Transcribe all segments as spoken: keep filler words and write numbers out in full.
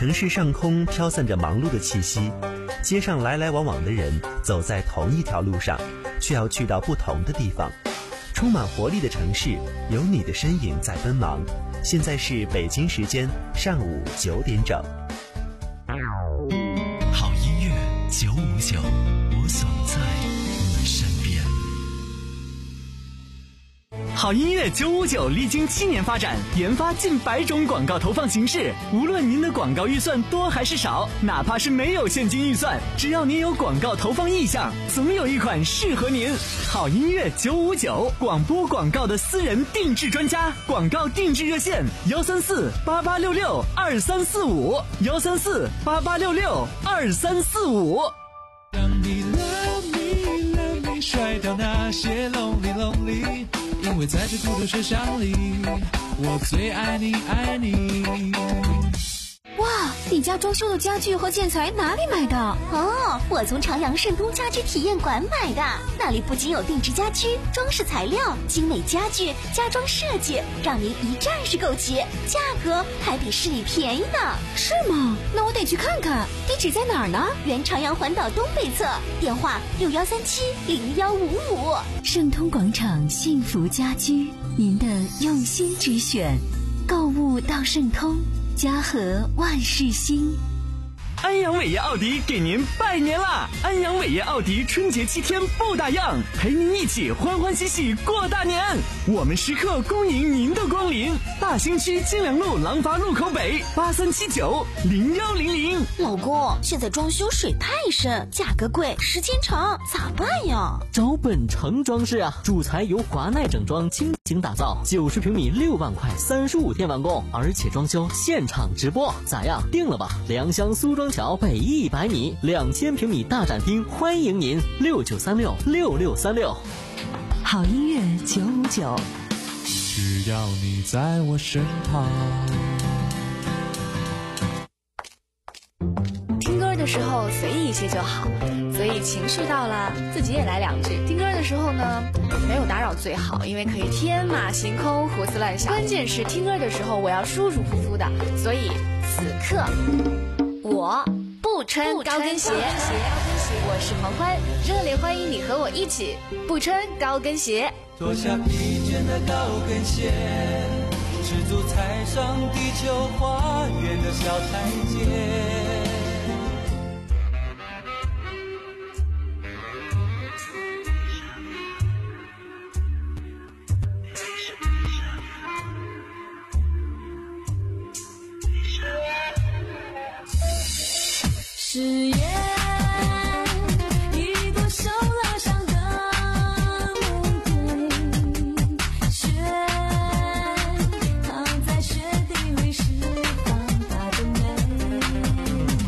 城市上空飘散着忙碌的气息，街上来来往往的人走在同一条路上，却要去到不同的地方。充满活力的城市，有你的身影在奔忙。现在是北京时间上午九点整。 好音乐九五九，我总在你身边。好音乐九五九历经七年发展，研发近百种广告投放形式。无论您的广告预算多还是少，哪怕是没有现金预算，只要您有广告投放意向，总有一款适合您。好音乐九五九，广播广告的私人定制专家，广告定制热线幺三四八八六六二三四五幺三四八八六六二三四五。 让你 love me love me， 甩掉那些 lonely lonely。因为在这孤独世上里，我最爱你爱你。 哇，你家装修的家具和建材哪里买的？ 哦，我从朝阳盛通家居体验馆买的，那里不仅有定制家居、装饰材料、精美家具、家装设计，让您一站式购齐，价格还比市里便宜呢。 是吗？那我得去看看。地址在哪儿呢？ 原朝阳环岛东北侧，电话六幺三七零幺五五。 盛通广场幸福家居，您的用心之选，购物到盛通，家和万事兴。 安阳伟业奥迪给您拜年啦！安阳伟业奥迪春节七天不打烊，陪您一起欢欢喜喜过大年。我们时刻恭迎您的光临。大兴区金良路廊坊路口北八三七九零幺零零。 老公，现在装修水太深，价格贵，时间长，咋办呀？ 找本城装饰啊，主材由华奈整装倾情打造，九十平米六万块，三十五天完工，而且装修现场直播，咋样？定了吧？良乡苏庄桥北一百米，两千平米大展厅，欢迎您！六九三六六六三六。 好音乐九五九， 只要你在我身旁。 听歌的时候随意一些就好，所以情绪到了，自己也来两句。听歌的时候呢，没有打扰最好，因为可以天马行空、胡思乱想。关键是听歌的时候，我要舒舒服服的，所以此刻我不穿高跟鞋。我是黄欢，热烈欢迎你和我一起不穿高跟鞋。 脱下疲倦的高跟鞋，赤足踩上地球花园的小台阶。 誓言一朵受了伤的玫瑰，雪躺在雪地里释放它的美。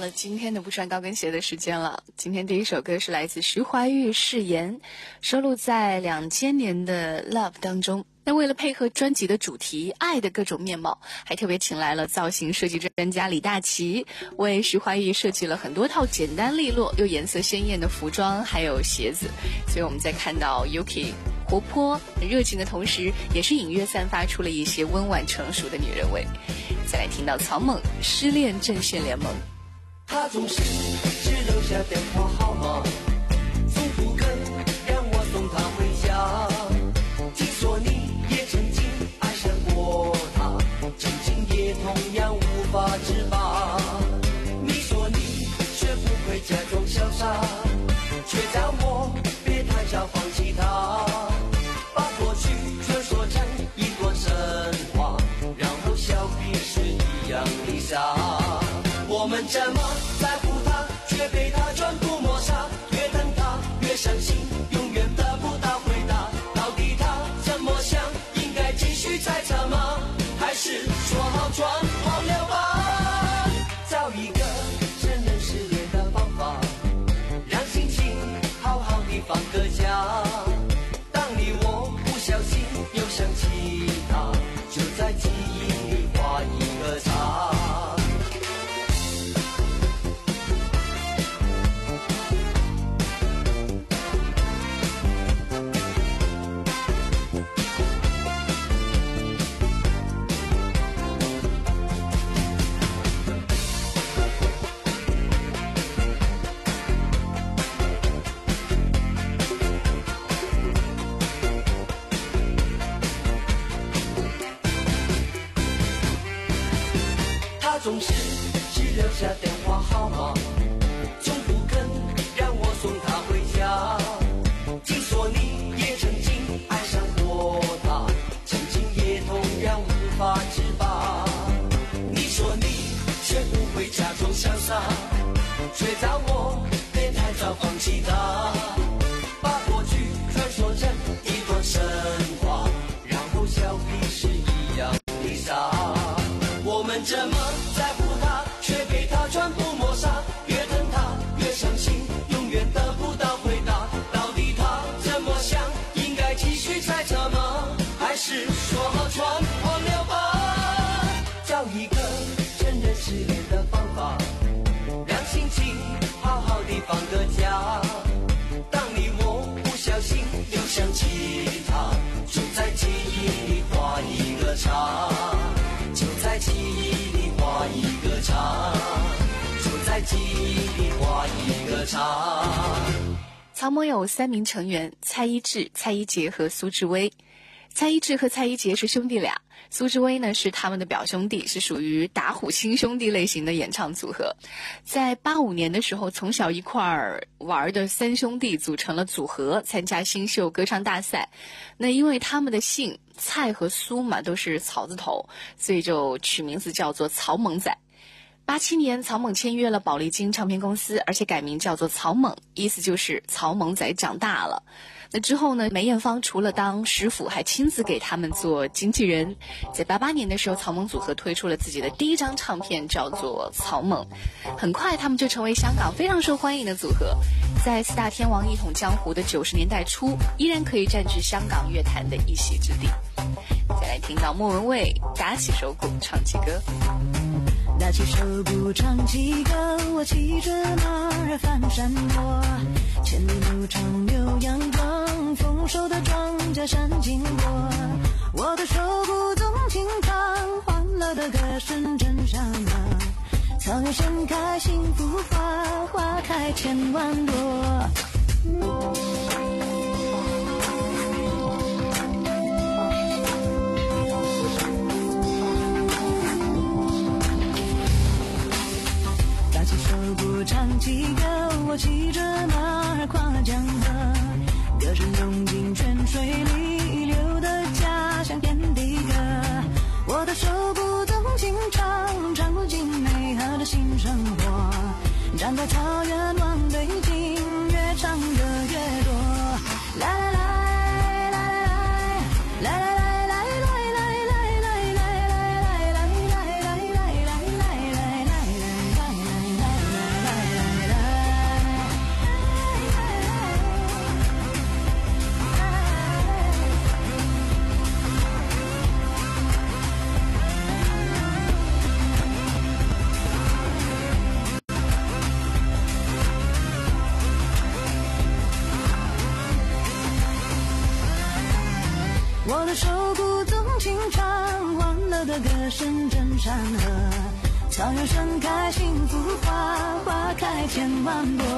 了今天的不穿高跟鞋的时间了。今天第一首歌是来自徐怀钰《誓言》，收录在两千年的 Love 当中。那为了配合专辑的主题爱的各种面貌，还特别请来了造型设计专家李大齐，为徐怀钰设计了很多套简单利落又颜色鲜艳的服装还有鞋子。所以我们在看到 Yuki 活泼很热情的同时，也是隐约散发出了一些温婉成熟的女人味。再来听到曹猛失恋阵线联盟， 他总是只留下电话号码，从不肯让我送他回家。听说你也曾经爱上过他，曾经也同样无法自拔。你说你学不会假装潇洒，却叫我别太早放弃他，把过去传说成一段神话，然后笑彼是一样的傻。我们这么在乎他，却被他全部抹杀，越等他越伤心，永远得不到回答。到底他怎么想？应该继续猜测吗？还是说好转忘了吧？找一个承认失恋的方法，让心情好好的放个假。当你我不小心又想起他，就在记忆里画一个叉。总是只留下电话号码，从不肯让我送他回家。听说你也曾经爱上过他，曾经也同样无法自拔。你说你学不会假装潇洒，却叫我别太早放弃他，把过去传说成一段神话，然后笑彼是一样的傻。我们这么在乎他，却被他全部抹杀，越疼他越伤心，永远得不到回答。到底他怎么想？应该继续猜测吗？还是说好全忘了吧？找一个承认失恋的方法，让心情好好的放个假。当你我不小心又想起他，就在记忆里画一个叉，就在记忆里画一个叉，就在记忆里画一个叉。 曹猛有三名成员：蔡一智、蔡一杰和苏志威。蔡一智和蔡一杰是兄弟俩，苏志威呢是他们的表兄弟，是属于打虎亲兄弟类型的演唱组合。在八五年的时候，从小一块儿玩的三兄弟组成了组合，参加新秀歌唱大赛。那因为他们的姓蔡和苏嘛都是草字头，所以就取名字叫做曹猛仔。八七年，曹猛签约了宝丽金唱片公司，而且改名叫做曹猛，意思就是曹猛仔长大了。那之后呢，梅艳芳除了当师傅，还亲自给他们做经纪人。在八八年的时候，曹猛组合推出了自己的第一张唱片，叫做《曹猛》。很快，他们就成为香港非常受欢迎的组合，在四大天王一统江湖的九十年代初，依然可以占据香港乐坛的一席之地。再来听到莫文蔚打起手鼓唱起歌。 打起手鼓唱起歌，我骑着马儿翻山坡，千里牧场牛羊壮，丰收的庄稼闪经过。我的手鼓总轻唱，欢乐的歌声震上马，草原盛开幸福花，花开千万朵。唱起歌，我骑着马儿跨江河，歌声涌进泉水里，流的家乡遍地歌。我的手鼓总轻唱，唱不尽美好的新生活。站在草原望北京，越唱歌越多。 我的手鼓纵情唱，欢乐的歌声震山河，草原盛开幸福花，花开千万朵。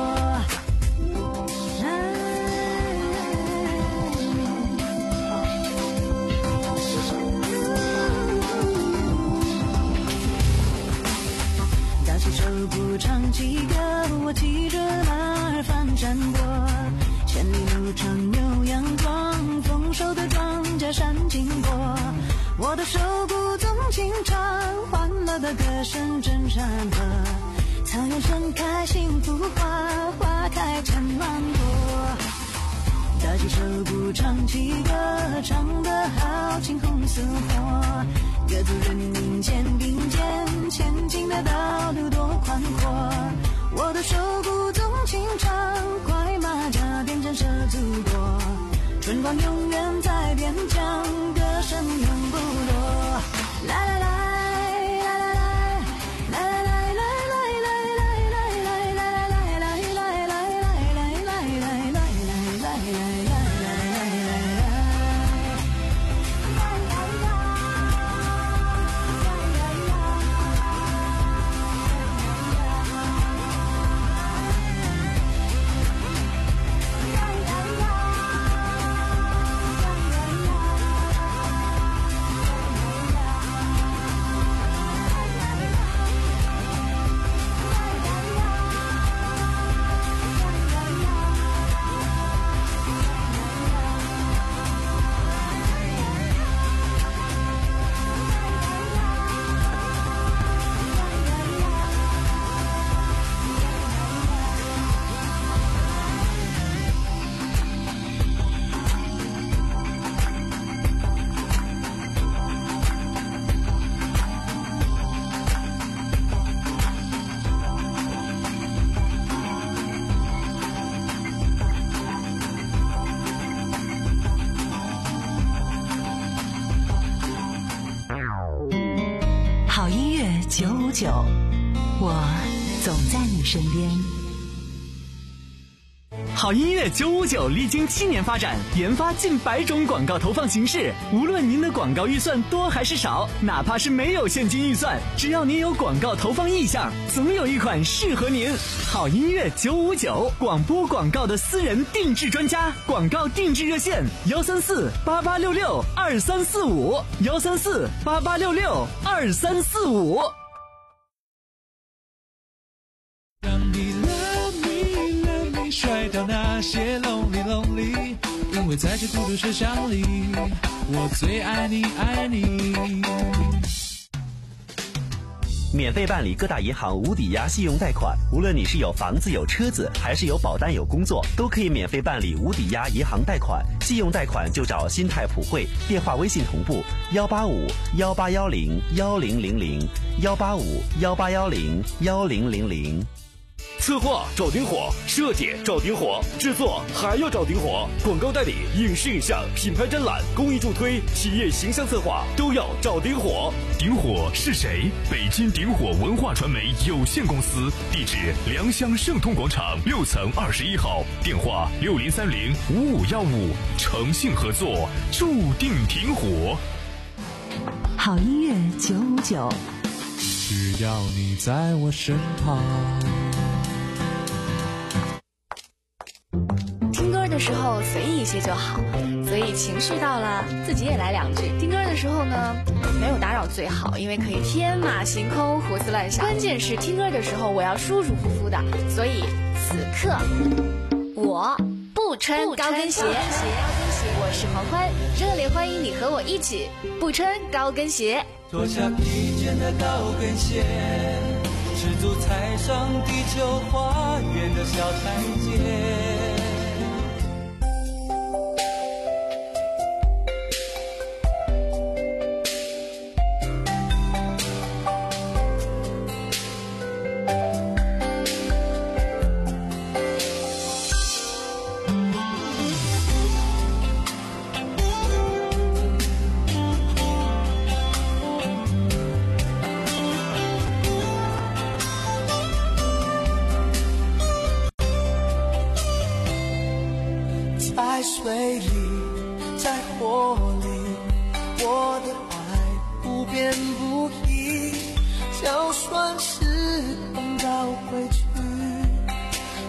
打起手鼓唱起歌，我骑着马儿翻山过，千里路长牛羊壮，丰收的庄稼闪金波。我的手鼓纵情唱，欢乐的歌声震山河，草原盛开幸福花，花开千万朵。打起手鼓唱起歌，唱得好青红似火，各族人民肩并肩，前进的道路多宽阔。我的手鼓纵情唱，快马加鞭震慑祖国，春光永远在边疆，歌声永不落。来来来。九五九，我总在你身边。 好音乐九五九历经七年发展，研发近百种广告投放形式。无论您的广告预算多还是少，哪怕是没有现金预算，只要您有广告投放意向，总有一款适合您。好音乐九五九，广播广告的私人定制专家，广告定制热线：幺三四八八六六二三四五，幺三四八八六六二三四五。 甩掉那些 lonely lonely， 因为在这孤独车厢里，我最爱你爱你。 免费办理各大银行无抵押信用贷款，无论你是有房子有车子，还是有保单有工作，都可以免费办理无抵押银行贷款。信用贷款就找新泰普惠，电话微信同步幺八五幺八幺零幺零零零幺八五幺八幺零幺零零零。 策划找顶火，设计找顶火，制作还要找顶火，广告代理、影视影像、品牌展览、公益助推、企业形象策划都要找顶火。 顶火是谁？北京顶火文化传媒有限公司，地址良乡盛通广场六层二十一号，电话六零三零五五幺五，诚信合作，注定顶火。 好音乐九五九， 只要你在我身旁。 听歌的时候随意一些就好，所以情绪到了自己也来两句。听歌的时候呢，没有打扰最好，因为可以天马行空胡思乱想。关键是听歌的时候我要舒舒服服的，所以此刻我不穿高跟鞋。我是黄欢，热烈欢迎你和我一起不穿高跟鞋。 脱下披肩的高跟鞋，赤足踩上地球花园的小台阶。在水里，在火里，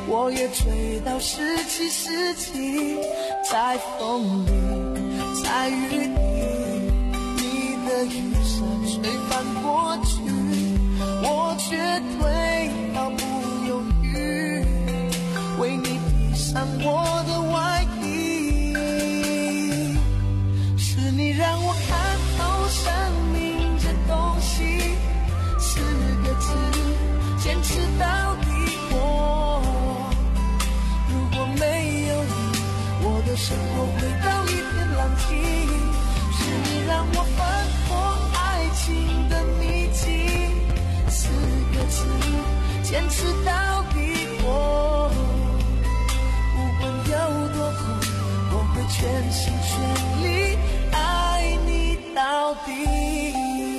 我也追到十七世纪，在风里，在雨里，你的雨伞吹翻过去，我却退毫不犹豫，为你披上我的外衣。是你让我看透生命这东西，四个字，坚持到底。我如果没有你，我的生活回到一片狼藉。是你让我翻破爱情的秘籍，四个字，坚持到底。我无论有多苦，我会全心全力爱你到底。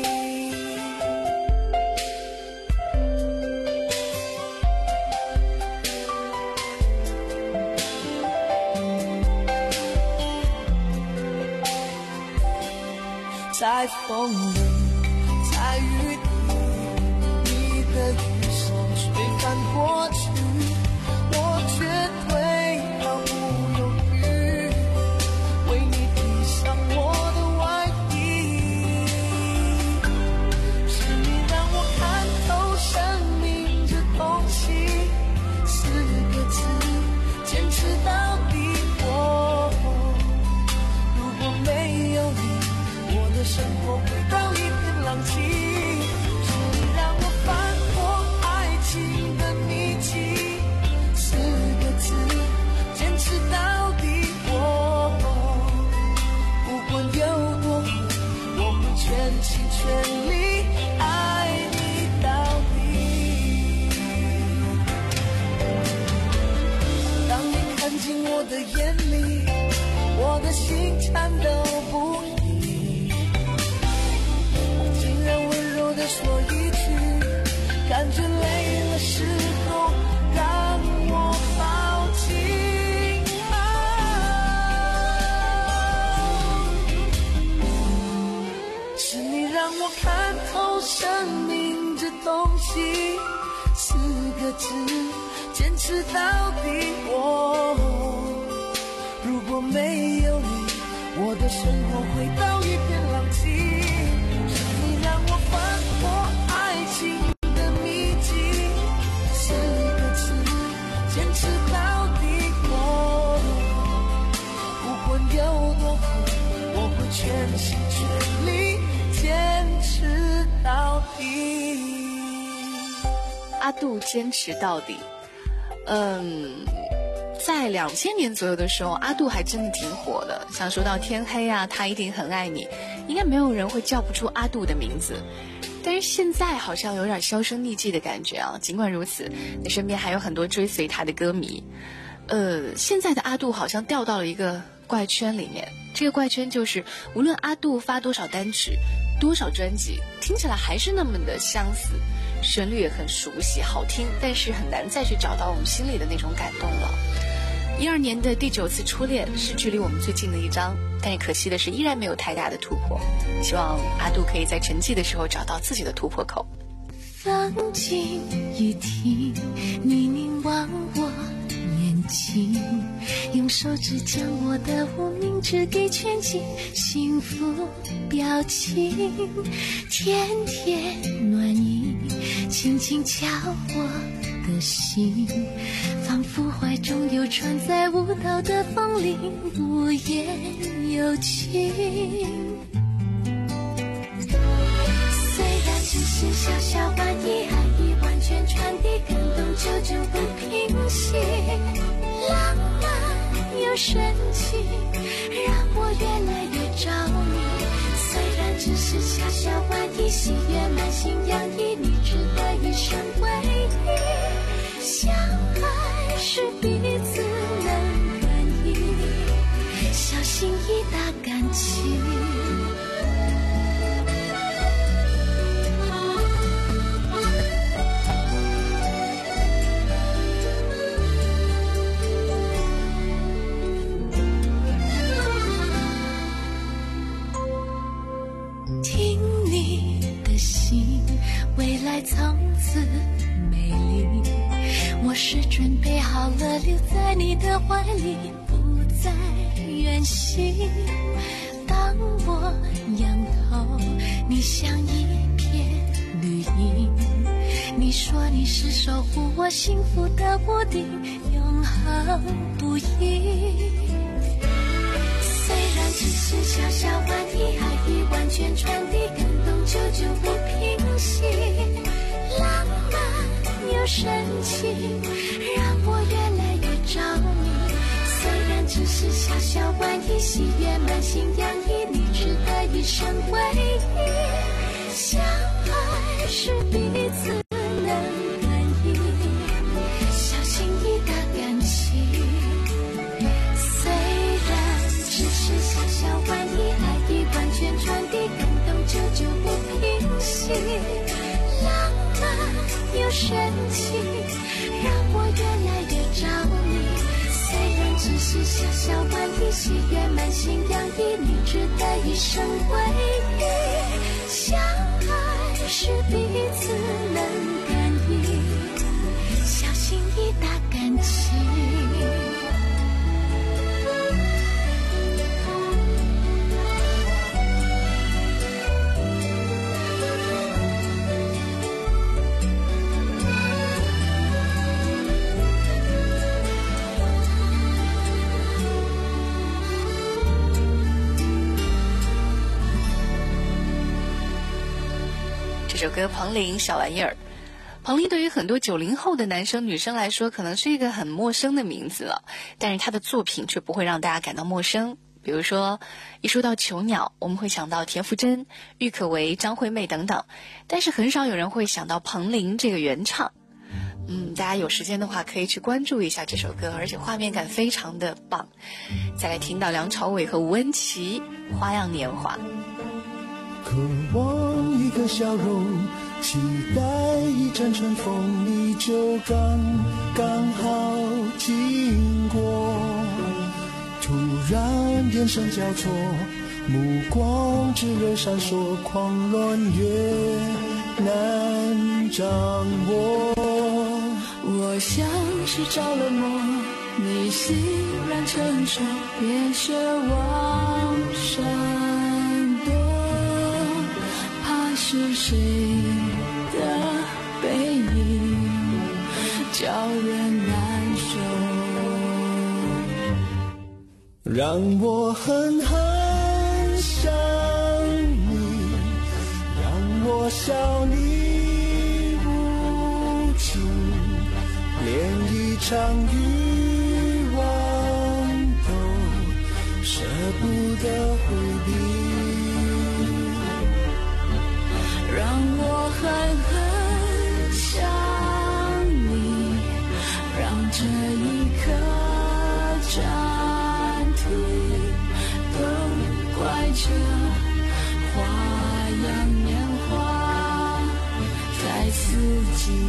在风里，在雨里，你的雨伞吹翻过去，我却退毫不犹豫，为你披上我的外衣。是你让我看透生命这东西，四个字，坚持到底。我如果没有你，我的生活回到一片狼藉。是你让我翻破爱情的秘籍，四个字，坚持到底。我不管有多苦，我会全心全力爱你到底。当你看进我的眼里，我的心颤抖不已，说一句，感觉累了时候让我抱紧。啊，是你让我看透生命这东西，四个字，坚持到底。我如果没有你，我的生活回到一片狼藉。全心全力坚持到底。 阿杜坚持到底。嗯，在两千年左右的时候，阿杜还真的挺火的。像说到天黑啊，他一定很爱你，应该没有人会叫不出阿杜的名字。但是现在好像有点销声匿迹的感觉啊。尽管如此，你身边还有很多追随他的歌迷。呃，现在的阿杜好像掉到了一个怪圈里面。这个怪圈就是，无论阿杜发多少单曲、多少专辑，听起来还是那么的相似，旋律也很熟悉、好听，但是很难再去找到我们心里的那种感动了。一二年的第九次初恋是距离我们最近的一张，但也可惜的是依然没有太大的突破。希望阿杜可以在沉寂的时候找到自己的突破口。 风景雨停，你凝望我眼睛，用手指将我的无名指给圈进幸福表情，甜甜暖意轻轻敲我的心，仿佛怀中有船在舞蹈的风铃，无言有情。虽然只是小小玩意，爱意完全传递，感动久久不平息，浪漫又神奇，让我越来越着迷。虽然只是小小玩意，喜悦满心洋溢，你值得一生唯一。相爱是彼此能感应，小心翼翼感情。听你的心，未来从此美丽。我是准备好好了，留在你的怀里，不再远行。当我仰头，你像一片绿荫。你说你是守护我幸福的屋顶，永恒不移。虽然只是小小玩意，爱已完全传递，感动久久不平息。浪漫又神奇，让我越来越着迷。虽然只是小小玩意，喜悦满心洋溢，你值得一生回忆。相爱是彼此能感应，小心翼翼的感情。虽然只是小小玩意，爱已完全传递，感动久久不平息。浪漫又神奇，让我越来越着迷。虽然只是小小玩意，喜悦满心洋溢，你值得一生回忆。相爱是彼此能感应，小心翼翼的感情。 这首歌彭羚小玩意儿。彭羚对于很多九零后的男生女生来说可能是一个很陌生的名字了，但是他的作品却不会让大家感到陌生。比如说一说到囚鸟，我们会想到田馥甄、郁可唯、张惠妹等等，但是很少有人会想到彭羚这个原唱。嗯，大家有时间的话可以去关注一下这首歌，而且画面感非常的棒。再来听到梁朝伟和吴恩琪《花样年华》。 渴望一个笑容，期待一阵春风，你就刚刚好经过。突然眼神交错，目光炙热闪烁，狂乱越难掌握。 我像是着了魔，你欣然承受，别奢望闪躲。是谁的背影叫人难受， 让我狠狠想你，让我笑你无情，连一场欲望都舍不得回避。 让我狠狠想你，让这一刻暂停，都怪这花样年华太刺激。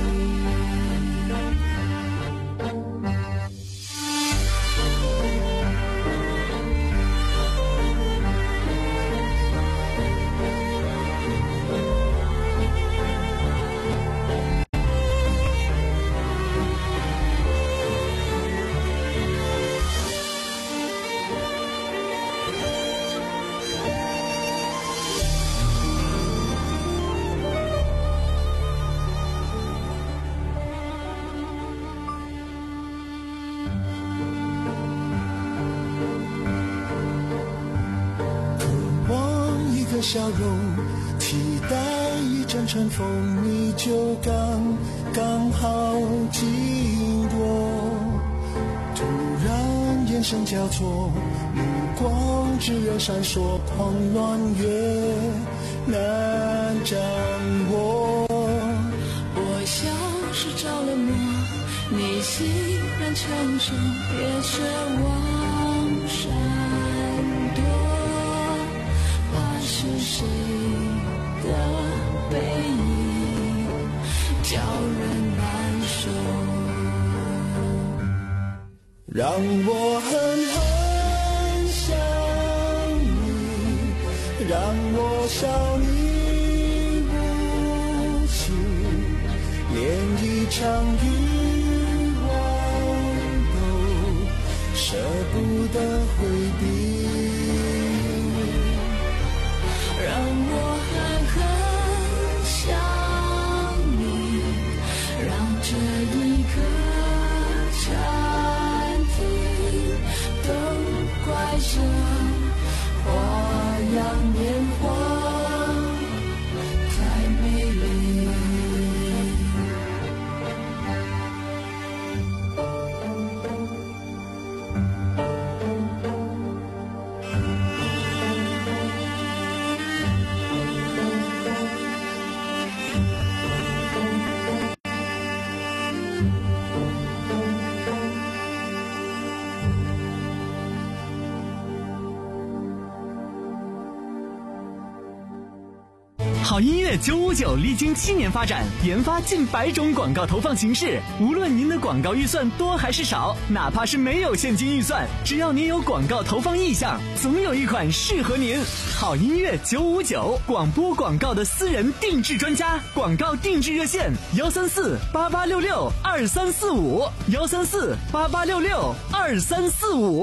笑容，期待一阵春风，你就刚刚好经过。突然眼神交错，目光炙热闪烁，狂乱越难掌握。 我像是着了魔，你欣然承受，别奢望闪躲。是谁的背影叫人难受， 让我狠狠想你，让我笑你无情，连一场欲望好音乐九五九历经七年发展，研发近百种广告投放形式。无论您的广告预算多还是少，哪怕是没有现金预算，只要您有广告投放意向，总有一款适合您。好音乐九五九，广播广告的私人定制专家，广告定制热线：幺三四八八六六二三四五，幺三四八八六六二三四五。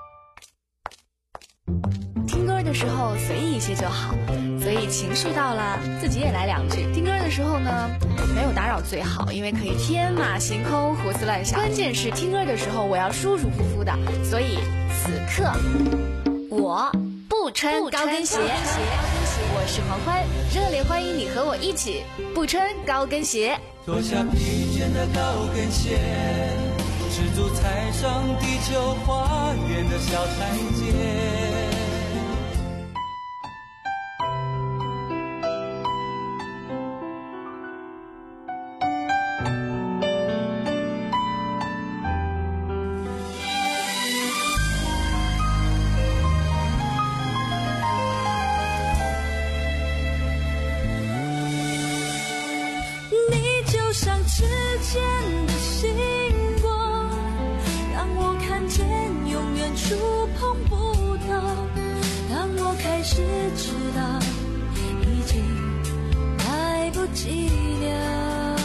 听歌的时候随意一些就好，所以情绪到了自己也来两句。听歌的时候呢，没有打扰最好，因为可以天马行空胡思乱想。关键是听歌的时候我要舒舒服服的，所以此刻我不穿高跟鞋。我是黄欢，热烈欢迎你和我一起不穿高跟鞋。 脱下疲倦的高跟鞋，赤足踩上地球花园的小台阶。 像指尖的星光，让我看见永远触碰不到。当我开始知道已经来不及了，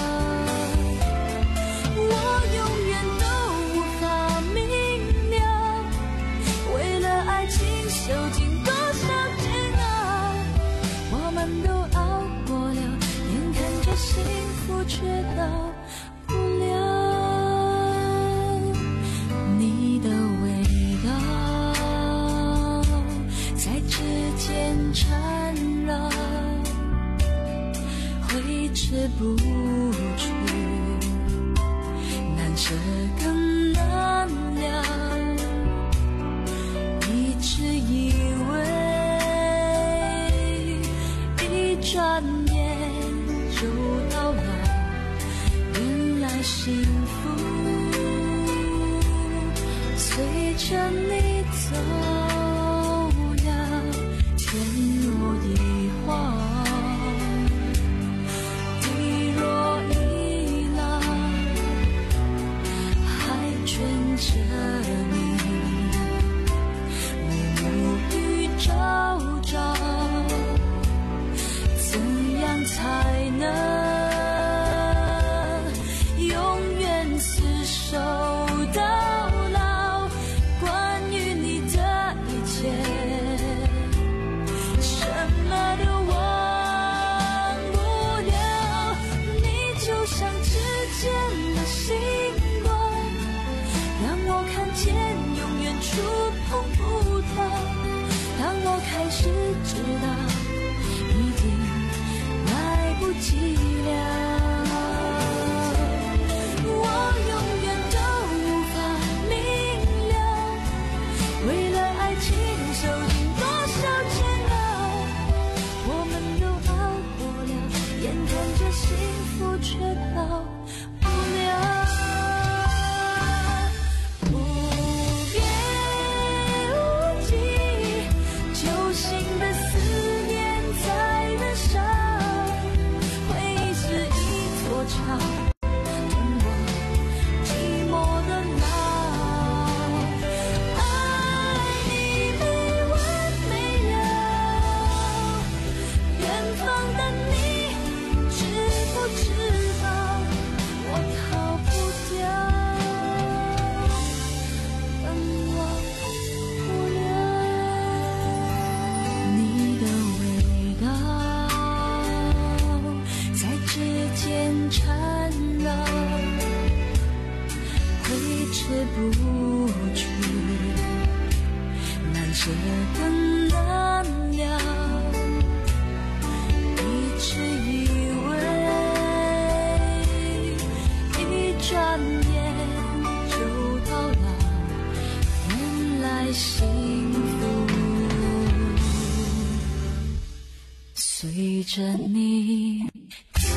我永远都无法明了，为了爱情受尽多少煎熬，我们都熬过了，眼看着幸福却到不了。你的味道在指尖缠绕，挥之不去，难舍更难了。一直以为一转眼就到老，原来幸福随着你走了，天若一晃，地若一浪，还卷着你，暮暮与朝朝，怎样才能永远厮守到老？关于你的一切，什么都忘不了。你就像指尖的星光，让我看见永远触碰不到。当我开始知道已经来不及了，受尽多少煎熬，我们都熬过了，眼看着幸福却到不了。无边无际，揪心的思念在燃烧，回忆是一座桥，吞我寂寞的脑。不去，难舍更难了。一直以为一转眼就到老，原来幸福随着你走。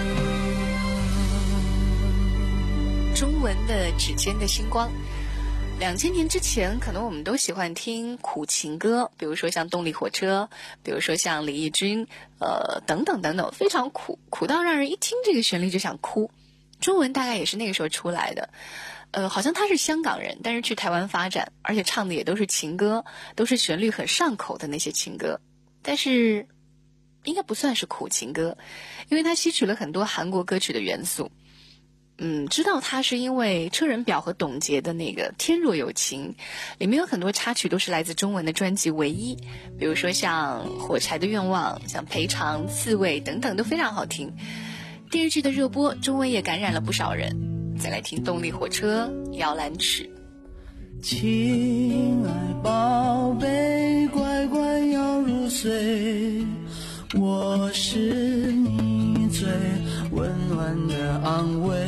中文的指尖的星光， 两千年之前，可能我们都喜欢听苦情歌，比如说像动力火车，比如说像李翊君，呃，等等等等，非常苦，苦到让人一听这个旋律就想哭。中文大概也是那个时候出来的，呃，好像他是香港人，但是去台湾发展，而且唱的也都是情歌，都是旋律很上口的那些情歌，但是应该不算是苦情歌，因为他吸取了很多韩国歌曲的元素。嗯，知道他是因为车仁表和董洁的那个《天若有情》，里面有很多插曲都是来自中文的专辑《唯一》，比如说像《火柴的愿望》、像《赔偿》、《刺猬》等等都非常好听。电视剧的热播，中文也感染了不少人。再来听动力火车《摇篮曲》。 亲爱宝贝，乖乖要入睡，我是你最温暖的安慰，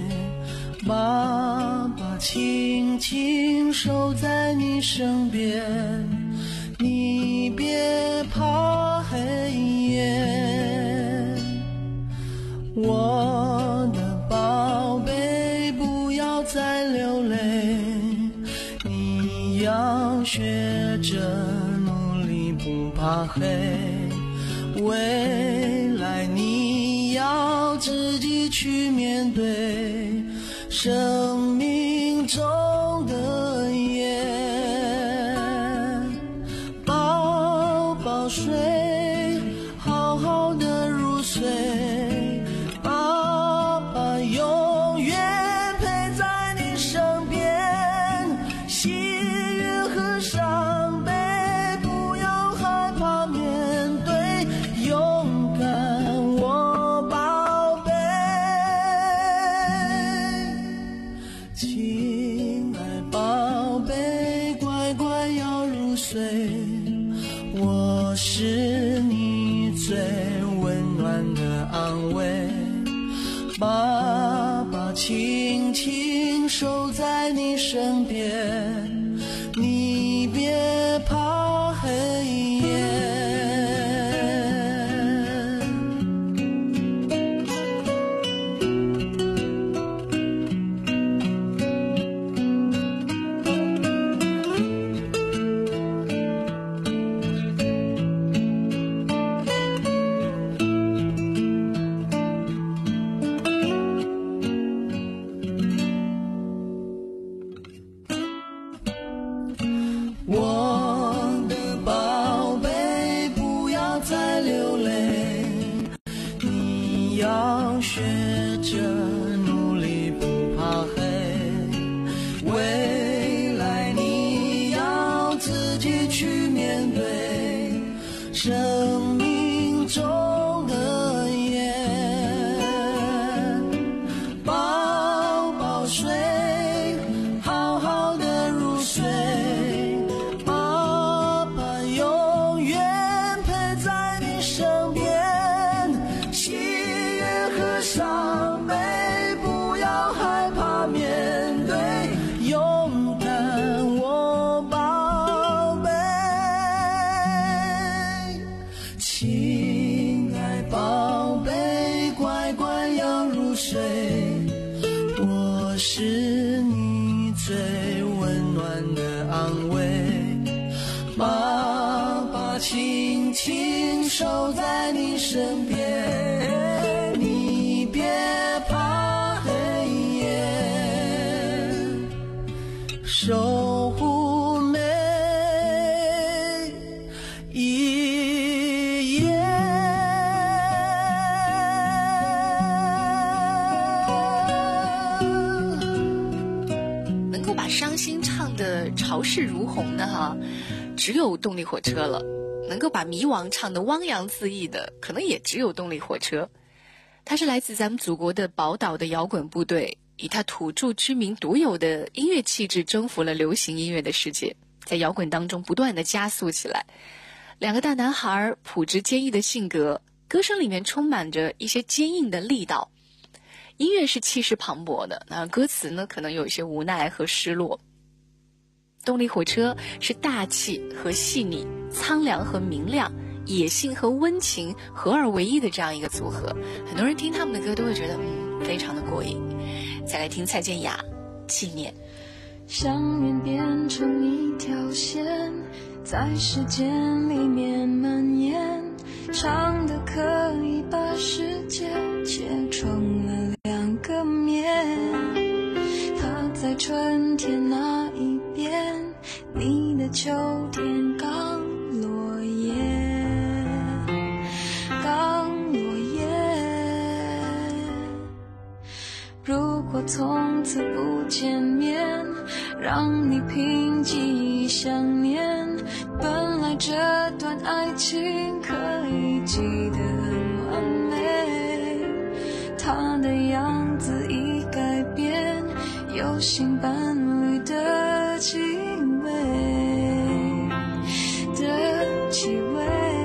爸爸轻轻守在你身边，你别怕黑夜，我的宝贝不要再流泪，你要学着努力不怕黑，未来你要自己去面对生命中的夜，宝宝睡，好好的入睡，爸爸永远陪在你身边，喜悦和伤悲不要害怕面对，勇敢我宝贝，亲爱宝贝，乖乖要入睡，我是你最温暖的安慰，爸爸轻轻守在你身边，你别怕黑夜。我的宝贝不要再流泪，你要学着努力不怕黑，未来你要自己去面对生命中的夜，宝宝睡，好好的入睡，伤悲不要害怕面对，勇敢我宝贝，亲爱宝贝，乖乖要入睡，我是你最温暖的安慰，爸爸轻轻守在你身边，你别怕黑夜，守护每一夜。 能够把伤心唱得潮势如虹的哈，只有动力火车了。能够把迷惘唱得汪洋恣意的，可能也只有动力火车。它是来自咱们祖国的宝岛的摇滚部队，以它土著居民独有的音乐气质征服了流行音乐的世界，在摇滚当中不断的加速起来。两个大男孩朴直坚毅的性格，歌声里面充满着一些坚硬的力道。音乐是气势磅礴的，那歌词呢可能有一些无奈和失落。动力火车是大气和细腻，苍凉和明亮，野性和温情合二为一的这样一个组合。很多人听他们的歌都会觉得嗯，非常的过瘾。再来听蔡健雅《纪念》。 想念变成一条线，在时间里面蔓延，长的可以把世界切成了两个面。它在春天那一边，你的秋天刚落叶，刚落叶。如果从此不见面，让你凭记忆想念，本来这段爱情可以记得很完美，他的样子已改变，有新伴侣的气味的气味。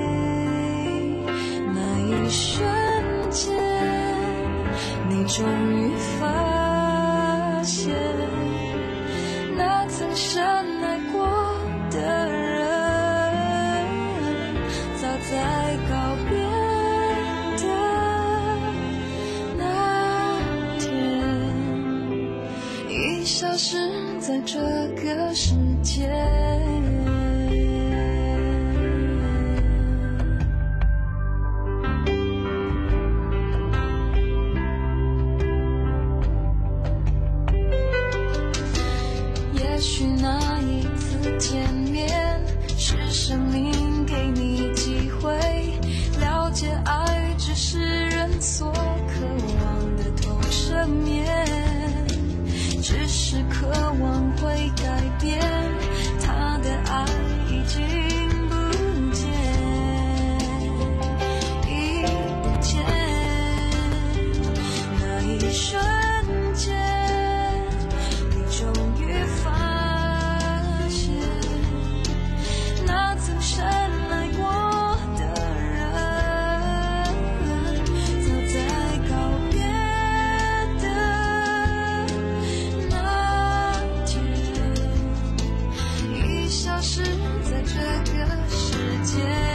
那一瞬间，你终于发现，那曾深爱过的人，早在告别的那天，已消失在这个世界。也许那一次见面，是生命给你机会，了解爱只是人所渴望的投射面，只是渴望会改变，他的爱已经不见，已不见。那一瞬间，你终于发现，那曾深爱过的人，早在告别的那天，已消失在这个世界。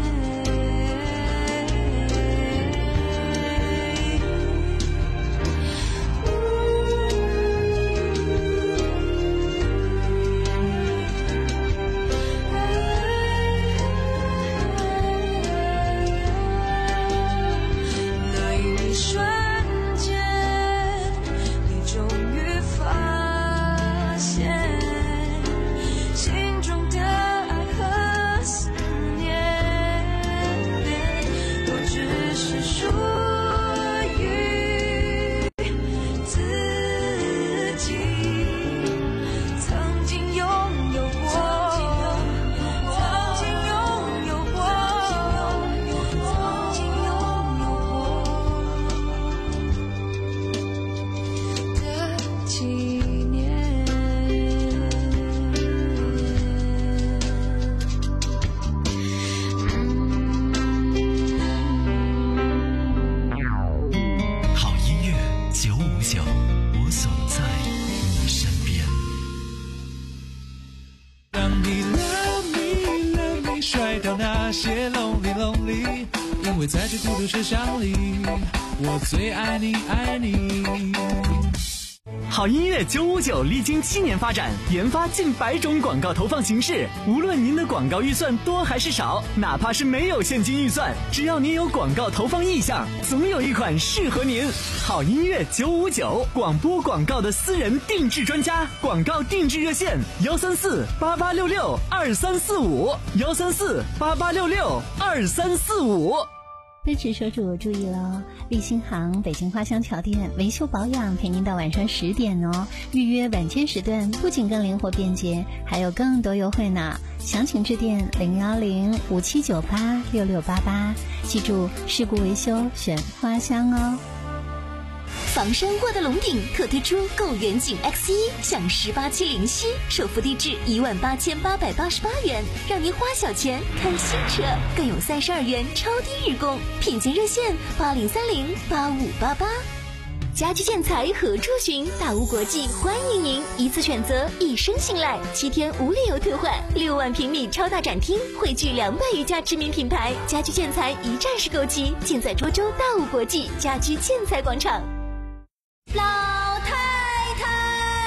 因为在这孤独车厢里，我最爱你爱你。 好音乐九五九历经七年发展，研发近百种广告投放形式。无论您的广告预算多还是少，哪怕是没有现金预算，只要您有广告投放意向，总有一款适合您。好音乐九五九，广播广告的私人定制专家，广告定制热线幺三四八八六六二三四五幺三四八八六六二三四五。 奔驰车主注意了，立新行北京花乡桥店维修保养陪您到晚上十点哦。预约晚间时段不仅更灵活便捷，还有更多优惠呢。详情致电零幺零五七九八六六八八，记住事故维修选花乡哦。 房山沃德龙顶特推出购远景 X 一 享十八期零息，首付地至一万八千八百八十八元，让您花小钱看新车，更有三十二元超低日供，品鉴热线八零三零八五八八。家居建材何处寻？大屋国际欢迎您，一次选择，一生信赖，七天无理由退换，六万平米超大展厅，汇聚两百余家知名品牌，家居建材一站式购齐，尽在涿州大屋国际家居建材广场。 老太太，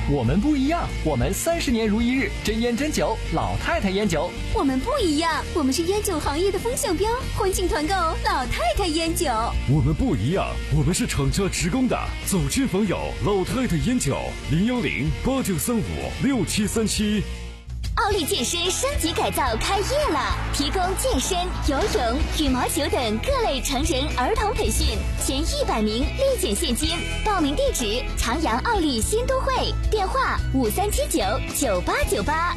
我们不一样，我们三十年如一日，真烟真酒，老太太烟酒。 我们不一样，我们是烟酒行业的风向标，欢庆团购老太太烟酒。 我们不一样，我们是厂家职工的，走亲访友，老太太烟酒，零幺零八九三五六七三七。 奥利健身升级改造开业了，提供健身、游泳、羽毛球等各类成人儿童培训，前一百名立减现金。报名地址：长阳奥利新都会，电话五三七九九八九八。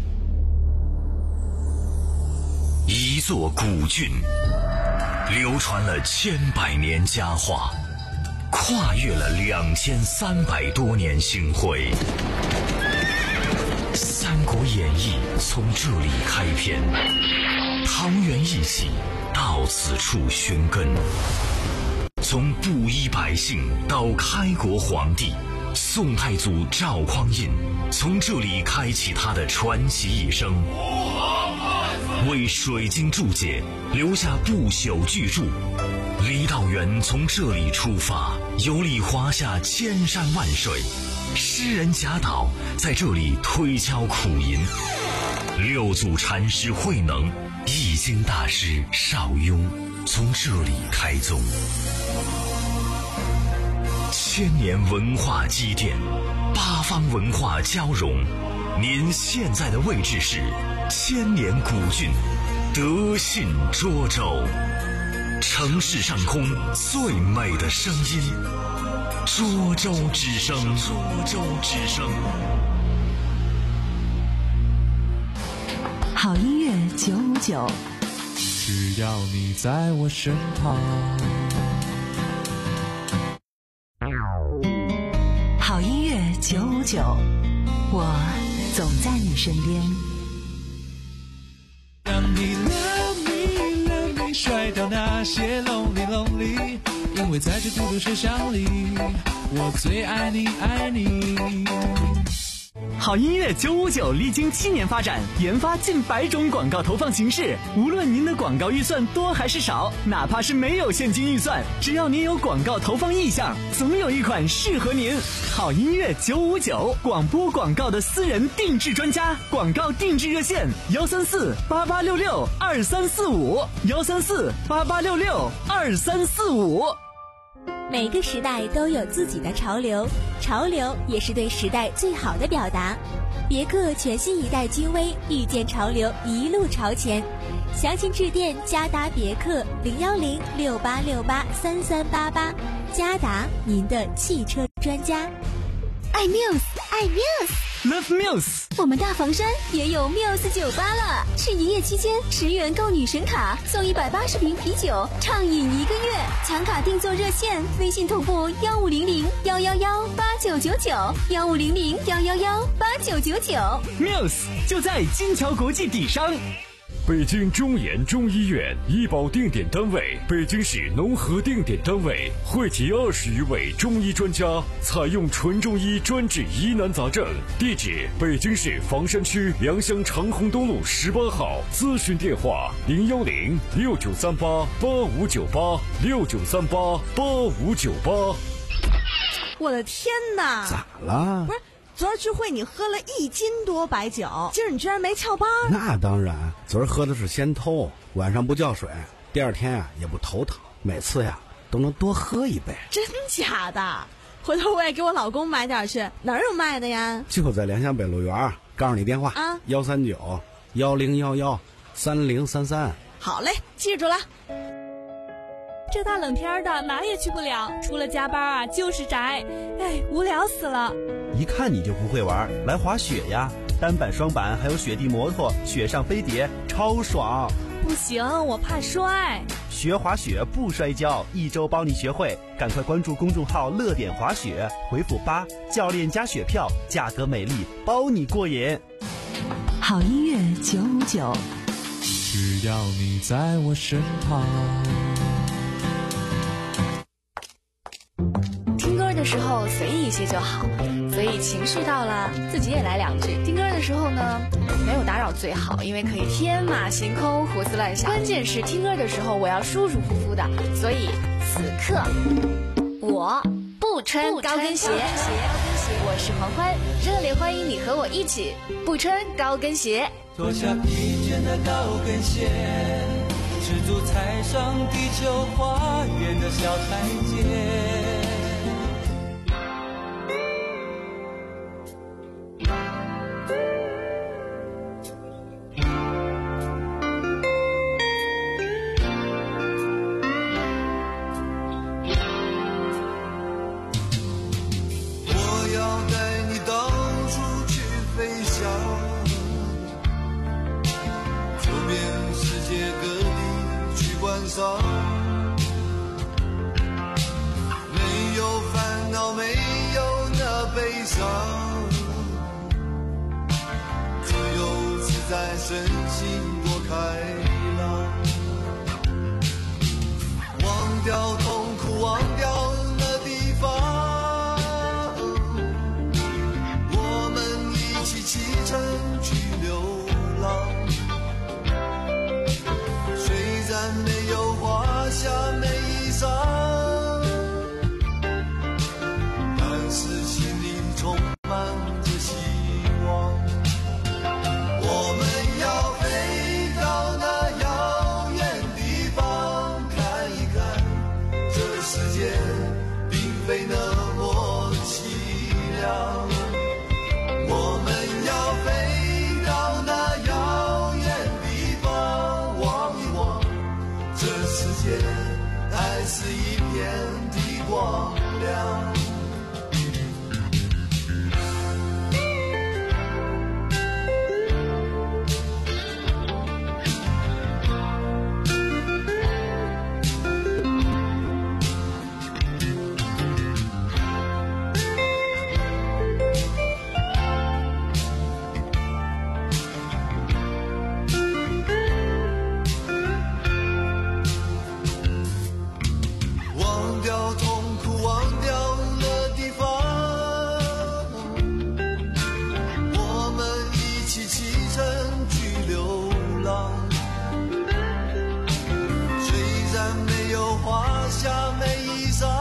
一座古郡，流传了千百年佳话，跨越了两千三百多年星辉。《三国演义》从这里开篇，桃园义气到此处寻根。从布衣百姓到开国皇帝，宋太祖赵匡胤从这里开启他的传奇一生，为水晶注解留下不朽巨著。李道元从这里出发，游历华夏千山万水。诗人贾岛在这里推敲苦吟，六祖禅师慧能、易经大师邵雍从这里开宗。千年文化积淀，八方文化交融。您现在的位置是千年古郡德信涿州，城市上空最美的声音。涿州之声，涿州之声。 好音乐九五九， 只要你在我身旁。 好音乐九五九，我总在你身边。 让你 love me love me 甩掉那些 lonely lonely， 因为在这孤独车厢里，我最爱你爱你。 好音乐九五九历经七年发展，研发近百种广告投放形式。无论您的广告预算多还是少，哪怕是没有现金预算，只要您有广告投放意向，总有一款适合您。好音乐九五九，广播广告的私人定制专家，广告定制热线：幺三四八八六六二三四五，幺三四八八六六二三四五。 每个时代都有自己的潮流，潮流也是对时代最好的表达。别克全新一代君威遇见潮流，一路朝前。详情致电嘉达别克零幺零六八六八三三八八，嘉达您的汽车专家。 爱 Muse， 爱 Muse，Love Muse。 我们大房山也有 Muse 酒吧了，是营业期间十元购女神卡送一百八十瓶啤酒，畅饮一个月。抢卡订座热线：微信同步幺五零零幺幺幺八九九九，幺五零零幺幺幺八九九九。 Muse 就在金桥国际底商。 北京中研中医院医保定点单位，北京市农合定点单位，汇集二十余位中医专家，采用纯中医专治疑难杂症。地址：北京市房山区良乡长虹东路十八号。咨询电话：零幺零六九三八八五九八六九三八八五九八。 我的天哪！ 咋了？ 不是。昨儿聚会你喝了一斤多白酒，今儿你居然没翘班？ 那当然，昨儿喝的是仙偷，晚上不叫水，第二天呀、啊、也不头疼，每次呀都能多喝一杯。 真假的？回头我也给我老公买点去，哪儿有卖的呀？ 就在良乡北路园，告诉你电话啊，幺三九幺零幺幺三零三三。 好嘞，记住了。 这大冷天的哪也去不了，除了加班啊就是宅，哎，无聊死了。 一看你就不会玩，来滑雪呀，单板双板还有雪地摩托，雪上飞碟超爽。 不行，我怕摔。 学滑雪不摔跤，一周帮你学会，赶快关注公众号乐点滑雪，回复八，教练加雪票，价格美丽，包你过瘾。 好音乐九五九， 只要你在我身旁。 听歌的时候随意一些就好，所以情绪到了自己也来两句。听歌的时候呢，没有打扰最好，因为可以天马行空胡思乱想。关键是听歌的时候我要舒舒服服的，所以此刻我不穿高跟鞋，我我是黄欢，热烈欢迎你和我一起不穿高跟鞋。 脱下疲倦的高跟鞋，赤足踩上地球花园的小台阶。 没有烦恼，没有那悲伤，自由自在，身心多开朗，忘掉痛苦，忘掉那地方，我们一起启程去流浪。虽然没有华厦美衣裳，但是心里充满着希望。我们要飞到那遥远地方，看一看这世界并非那么凄凉。我们要飞到那遥远地方，望一望这世界还是一片的光亮。忘掉痛苦，忘掉了地方，我们一起启程去流浪。虽然没有华厦美衣裳，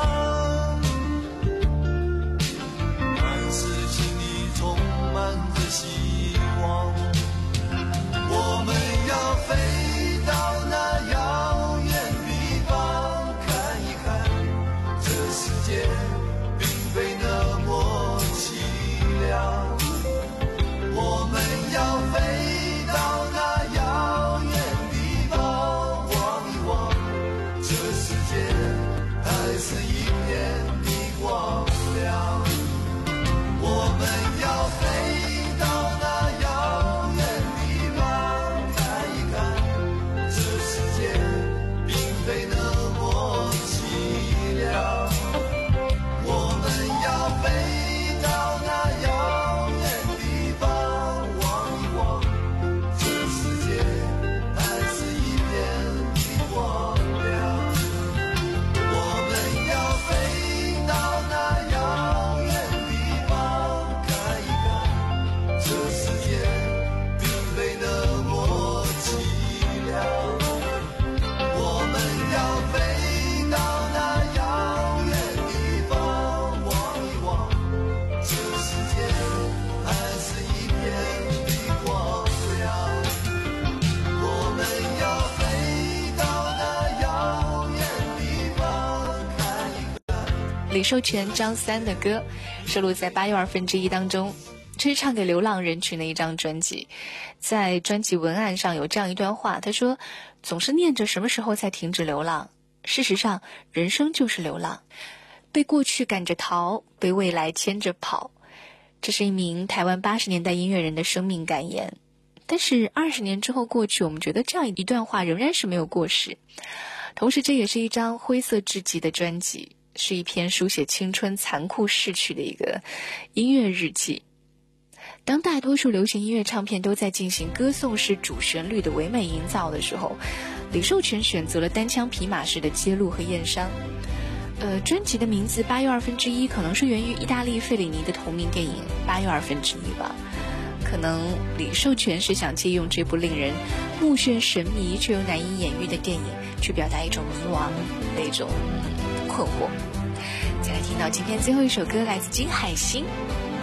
但是心里充满着希望。我们要飞到那遥远地方，看一看这世界并非那么凄凉。我们要飞到那遥远地方，望一望这世界还是一片的光亮。我们要飞到那遥远地方，看一看这世界并非那么凄凉。我们要飞到那遥远地方，望一望这世界还是一片的光亮。我们要飞到那遥远地方，看一看这世界并非那么凄凉。我们要飞到那遥远地方，望一望这世界还是一片的光亮。我们要飞到那遥远地方，看一看。 李寿全、张三的歌收录在八又二分之一当中，这是唱给流浪人群的一张专辑。在专辑文案上有这样一段话，他说：总是念着什么时候才停止流浪，事实上人生就是流浪，被过去赶着逃，被未来牵着跑。这是一名台湾八十年代音乐人的生命感言。但是二十年之后过去，我们觉得这样一段话仍然是没有过时。同时这也是一张灰色至极的专辑，是一篇书写青春残酷逝去的一个音乐日记。当大多数流行音乐唱片都在进行歌颂式主旋律的唯美营造的时候，李寿全选择了单枪匹马式的揭露和验伤。呃，专辑的名字八又二分之一可能是源于意大利费里尼的同名电影八又二分之一吧。可能李寿全是想借用这部令人目眩神迷却又难以言喻的电影，去表达一种迷惘的一种困惑。再来听到今天最后一首歌，来自金海心，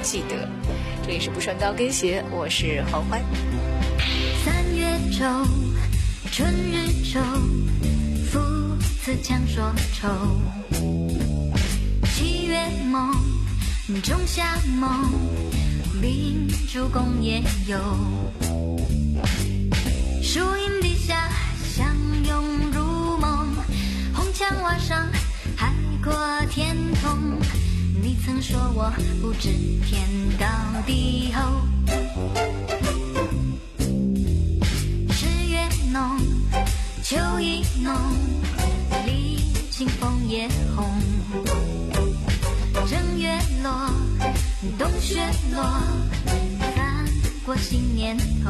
记得。这里是不穿高跟鞋，我是黄欢。 三月中，春日中，父子强说愁。七月梦，仲夏梦，秉烛共夜游。树荫底下相拥如梦，红墙瓦上海阔天空。你曾说我不知天高地厚。十月浓，秋意浓，历经枫叶红。正月落，冬雪落，翻过新年头。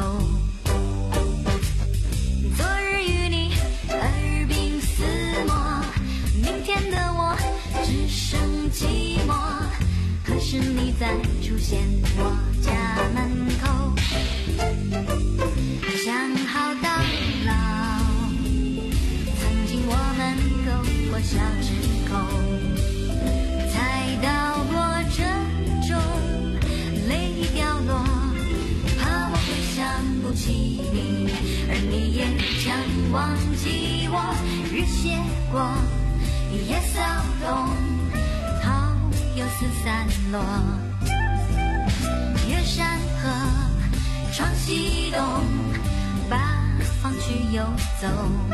昨日与你耳鬓厮磨，明天的我只剩寂寞。何时你再出现我家门口？想好到老，曾经我们勾过小指口，才到过珍重，泪掉落，怕我会想不起你，而你也将忘记我。日斜过，夜扫动，桃又四散落。越山河，窗西东，八方去游走。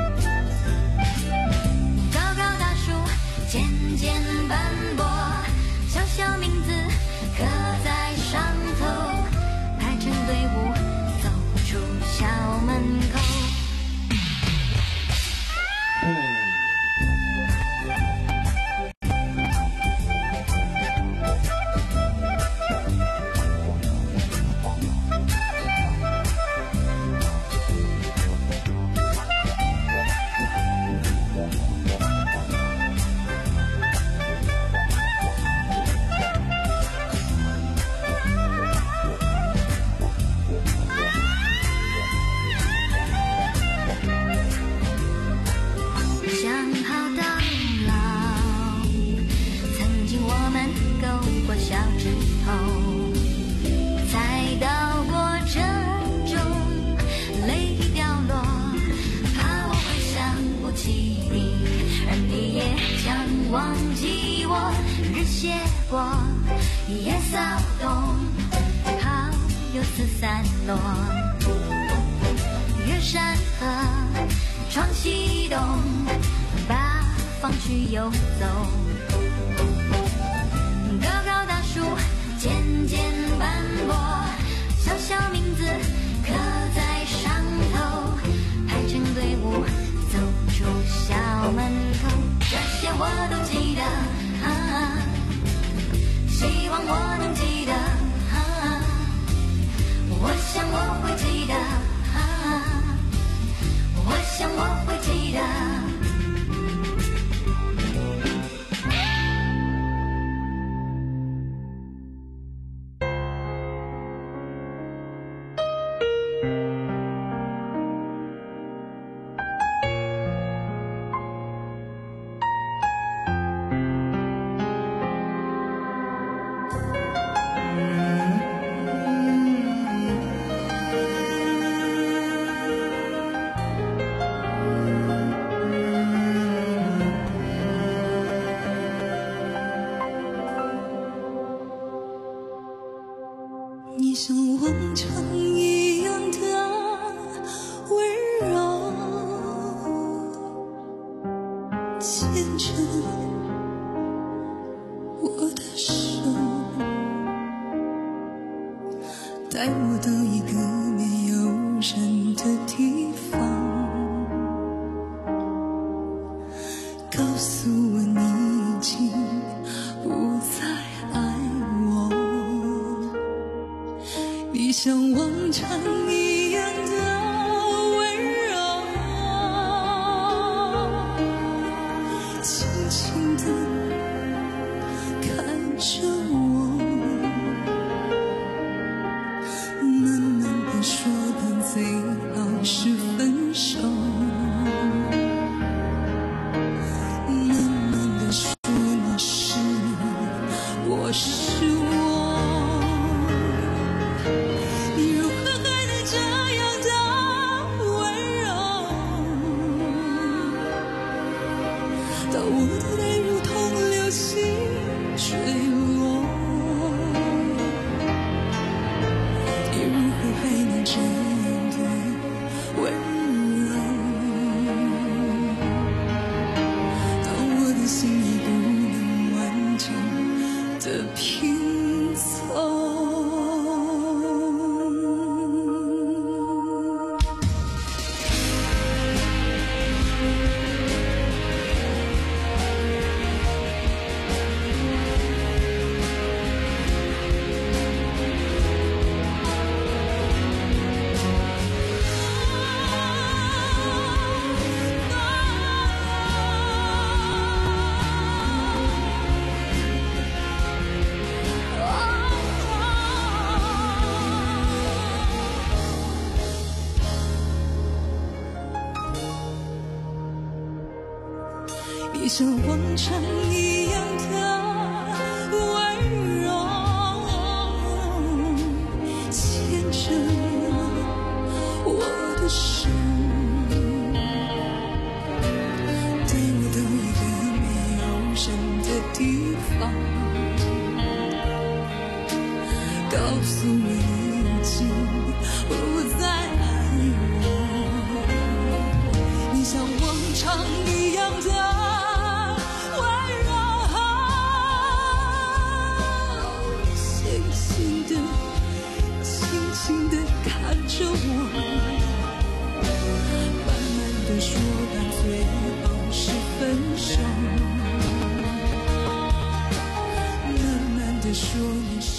高高大树，渐渐斑驳，小小名字刻在上头，排成队伍走出校门口。忘记我，日斜过，夜扫动，桃又四散落。越山河，窗西东，八方去游走。高高大树，渐渐斑驳，小小名字刻在上头，排成队伍走出校门口。这些我都记得，啊，希望我能记得，啊，我想我会记得，啊，我想我会记得。 你像往常一样的温柔，牵着我的手，带我到一个没有人的地方，告诉我你已经不再爱我。你像往常一样的温柔，轻轻地看着我，慢慢地说的最好是分手，慢慢地说你是你，我是我。 当我的泪如同流星坠落，你如何还能这样的温柔？当我的心已不能完整的拼凑。你像往常一样的温柔，牵着我的手，带我到一个没有人的地方，告诉我你已经不再爱我。你像往常一样的轻地看着我，慢慢地说到最后是分手，慢慢地说你是